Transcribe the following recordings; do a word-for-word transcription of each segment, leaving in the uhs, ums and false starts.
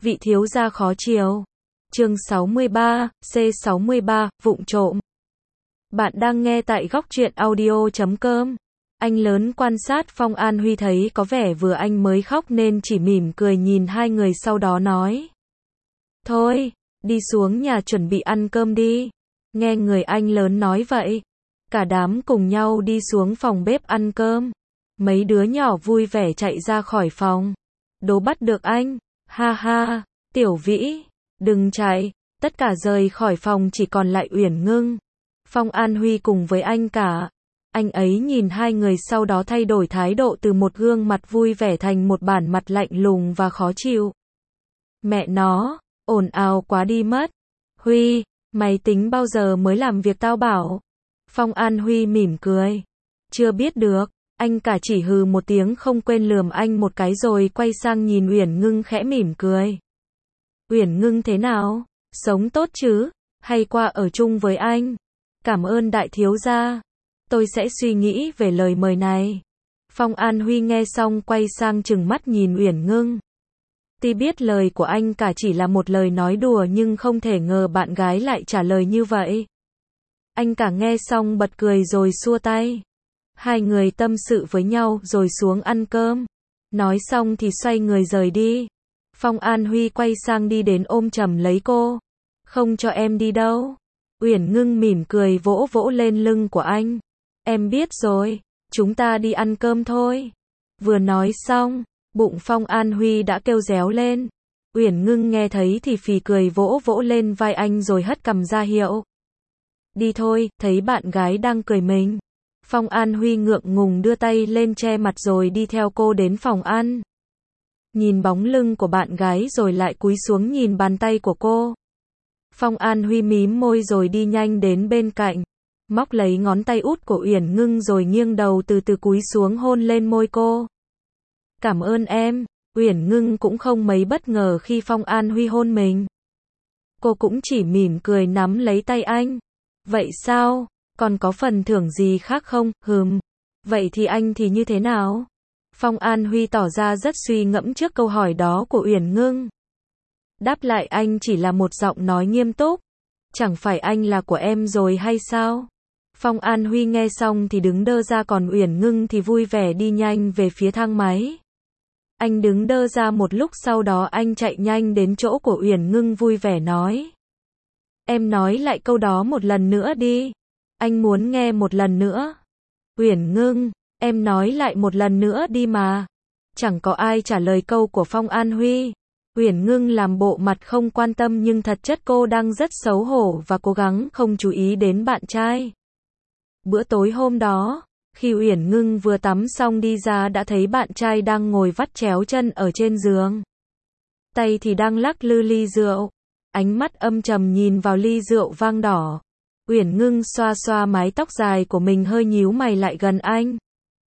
Vị thiếu gia khó chiều. Chương sáu mươi ba, C sáu mươi ba, vụng trộm. Bạn đang nghe tại góc truyện audio chấm com. Anh lớn quan sát Phong An Huy thấy có vẻ vừa anh mới khóc nên chỉ mỉm cười nhìn hai người sau đó nói. Thôi, đi xuống nhà chuẩn bị ăn cơm đi. Nghe người anh lớn nói vậy. Cả đám cùng nhau đi xuống phòng bếp ăn cơm. Mấy đứa nhỏ vui vẻ chạy ra khỏi phòng. Đố bắt được anh. Ha ha, Tiểu Vĩ, đừng chạy. Tất cả rời khỏi phòng chỉ còn lại Uyển Ngưng. Phong An Huy cùng với anh cả. Anh ấy nhìn hai người sau đó thay đổi thái độ từ một gương mặt vui vẻ thành một bản mặt lạnh lùng và khó chịu. Mẹ nó, ồn ào quá đi mất. Huy, mày tính bao giờ mới làm việc tao bảo? Phong An Huy mỉm cười. Chưa biết được, anh cả chỉ hừ một tiếng không quên lườm anh một cái rồi quay sang nhìn Uyển Ngưng khẽ mỉm cười. Uyển Ngưng thế nào? Sống tốt chứ? Hay qua ở chung với anh? Cảm ơn đại thiếu gia. Tôi sẽ suy nghĩ về lời mời này. Phong An Huy nghe xong quay sang trừng mắt nhìn Uyển Ngưng. Tuy biết lời của anh cả chỉ là một lời nói đùa nhưng không thể ngờ bạn gái lại trả lời như vậy. Anh cả nghe xong bật cười rồi xua tay. Hai người tâm sự với nhau rồi xuống ăn cơm. Nói xong thì xoay người rời đi. Phong An Huy quay sang đi đến ôm chầm lấy cô. Không cho em đi đâu. Uyển Ngưng mỉm cười vỗ vỗ lên lưng của anh. Em biết rồi, chúng ta đi ăn cơm thôi. Vừa nói xong, bụng Phong An Huy đã kêu réo lên. Uyển Ngưng nghe thấy thì phì cười vỗ vỗ lên vai anh rồi hất cằm ra hiệu. Đi thôi, thấy bạn gái đang cười mình. Phong An Huy ngượng ngùng đưa tay lên che mặt rồi đi theo cô đến phòng ăn. Nhìn bóng lưng của bạn gái rồi lại cúi xuống nhìn bàn tay của cô. Phong An Huy mím môi rồi đi nhanh đến bên cạnh. Móc lấy ngón tay út của Uyển Ngưng rồi nghiêng đầu từ từ cúi xuống hôn lên môi cô. Cảm ơn em. Uyển Ngưng cũng không mấy bất ngờ khi Phong An Huy hôn mình. Cô cũng chỉ mỉm cười nắm lấy tay anh. Vậy sao? Còn có phần thưởng gì khác không? Hừm. Vậy thì anh thì như thế nào? Phong An Huy tỏ ra rất suy ngẫm trước câu hỏi đó của Uyển Ngưng. Đáp lại anh chỉ là một giọng nói nghiêm túc. Chẳng phải anh là của em rồi hay sao? Phong An Huy nghe xong thì đứng đơ ra còn Uyển Ngưng thì vui vẻ đi nhanh về phía thang máy. Anh đứng đơ ra một lúc sau đó anh chạy nhanh đến chỗ của Uyển Ngưng vui vẻ nói. Em nói lại câu đó một lần nữa đi. Anh muốn nghe một lần nữa. Uyển Ngưng, em nói lại một lần nữa đi mà. Chẳng có ai trả lời câu của Phong An Huy. Uyển Ngưng làm bộ mặt không quan tâm nhưng thật chất cô đang rất xấu hổ và cố gắng không chú ý đến bạn trai. Bữa tối hôm đó, khi Uyển Ngưng vừa tắm xong đi ra đã thấy bạn trai đang ngồi vắt chéo chân ở trên giường. Tay thì đang lắc lư ly rượu. Ánh mắt âm trầm nhìn vào ly rượu vang đỏ. Uyển Ngưng xoa xoa mái tóc dài của mình hơi nhíu mày lại gần anh.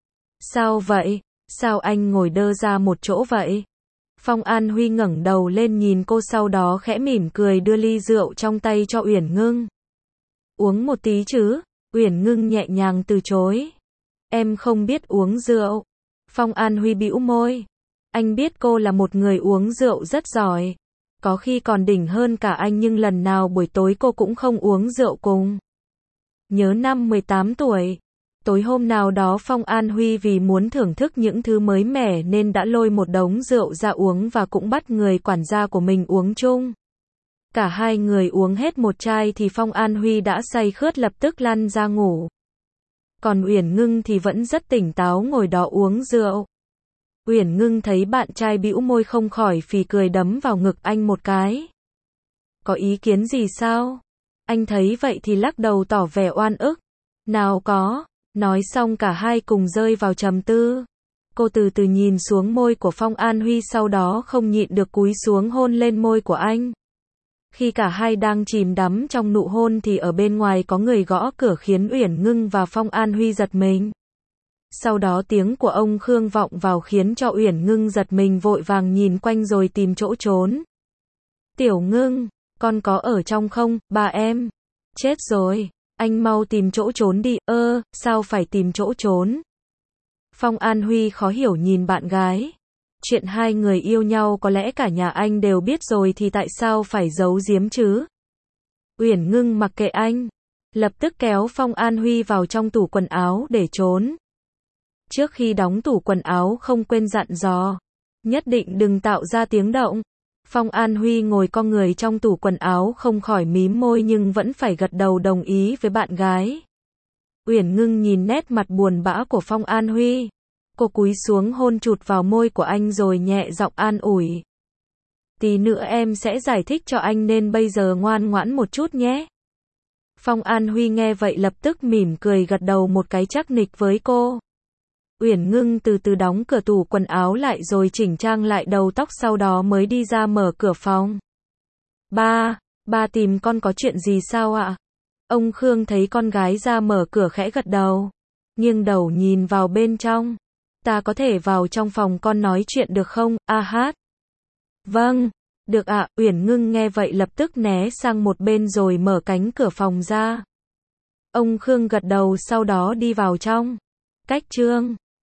Sao vậy? Sao anh ngồi đơ ra một chỗ vậy? Phong An Huy ngẩng đầu lên nhìn cô sau đó khẽ mỉm cười đưa ly rượu trong tay cho Uyển Ngưng. Uống một tí chứ? Uyển Ngưng nhẹ nhàng từ chối. Em không biết uống rượu. Phong An Huy bĩu môi. Anh biết cô là một người uống rượu rất giỏi. Có khi còn đỉnh hơn cả anh nhưng lần nào buổi tối cô cũng không uống rượu cùng. Nhớ năm mười tám tuổi. Tối hôm nào đó Phong An Huy vì muốn thưởng thức những thứ mới mẻ nên đã lôi một đống rượu ra uống và cũng bắt người quản gia của mình uống chung. Cả hai người uống hết một chai thì Phong An Huy đã say khướt lập tức lăn ra ngủ. Còn Uyển Ngưng thì vẫn rất tỉnh táo ngồi đó uống rượu. Uyển Ngưng thấy bạn trai bĩu môi không khỏi phì cười đấm vào ngực anh một cái. Có ý kiến gì sao? Anh thấy vậy thì lắc đầu tỏ vẻ oan ức. Nào có. Nói xong cả hai cùng rơi vào trầm tư. Cô từ từ nhìn xuống môi của Phong An Huy sau đó không nhịn được cúi xuống hôn lên môi của anh. Khi cả hai đang chìm đắm trong nụ hôn thì ở bên ngoài có người gõ cửa khiến Uyển Ngưng và Phong An Huy giật mình. Sau đó tiếng của ông Khương vọng vào khiến cho Uyển Ngưng giật mình vội vàng nhìn quanh rồi tìm chỗ trốn. Tiểu Ngưng, con có ở trong không, bà em? Chết rồi, anh mau tìm chỗ trốn đi, ơ, sao phải tìm chỗ trốn? Phong An Huy khó hiểu nhìn bạn gái. chuyện hai người yêu nhau có lẽ cả nhà anh đều biết rồi thì tại sao phải giấu giếm chứ? Uyển Ngưng mặc kệ anh, lập tức kéo Phong An Huy vào trong tủ quần áo để trốn. Trước khi đóng tủ quần áo không quên dặn dò, nhất định đừng tạo ra tiếng động. Phong An Huy ngồi co người trong tủ quần áo không khỏi mím môi nhưng vẫn phải gật đầu đồng ý với bạn gái. Uyển Ngưng nhìn nét mặt buồn bã của Phong An Huy. Cô cúi xuống hôn chụt vào môi của anh rồi nhẹ giọng an ủi. Tí nữa em sẽ giải thích cho anh nên bây giờ ngoan ngoãn một chút nhé. Phong An Huy nghe vậy lập tức mỉm cười gật đầu một cái chắc nịch với cô. Uyển Ngưng từ từ đóng cửa tủ quần áo lại rồi chỉnh trang lại đầu tóc sau đó mới đi ra mở cửa phòng. Ba, ba tìm con có chuyện gì sao ạ? Ông Khương thấy con gái ra mở cửa khẽ gật đầu, nghiêng đầu nhìn vào bên trong. Ta có thể vào trong phòng con nói chuyện được không, a hát? Vâng, được ạ. Uyển Ngưng nghe vậy lập tức né sang một bên rồi mở cánh cửa phòng ra. Ông Khương gật đầu sau đó đi vào trong. Cách chương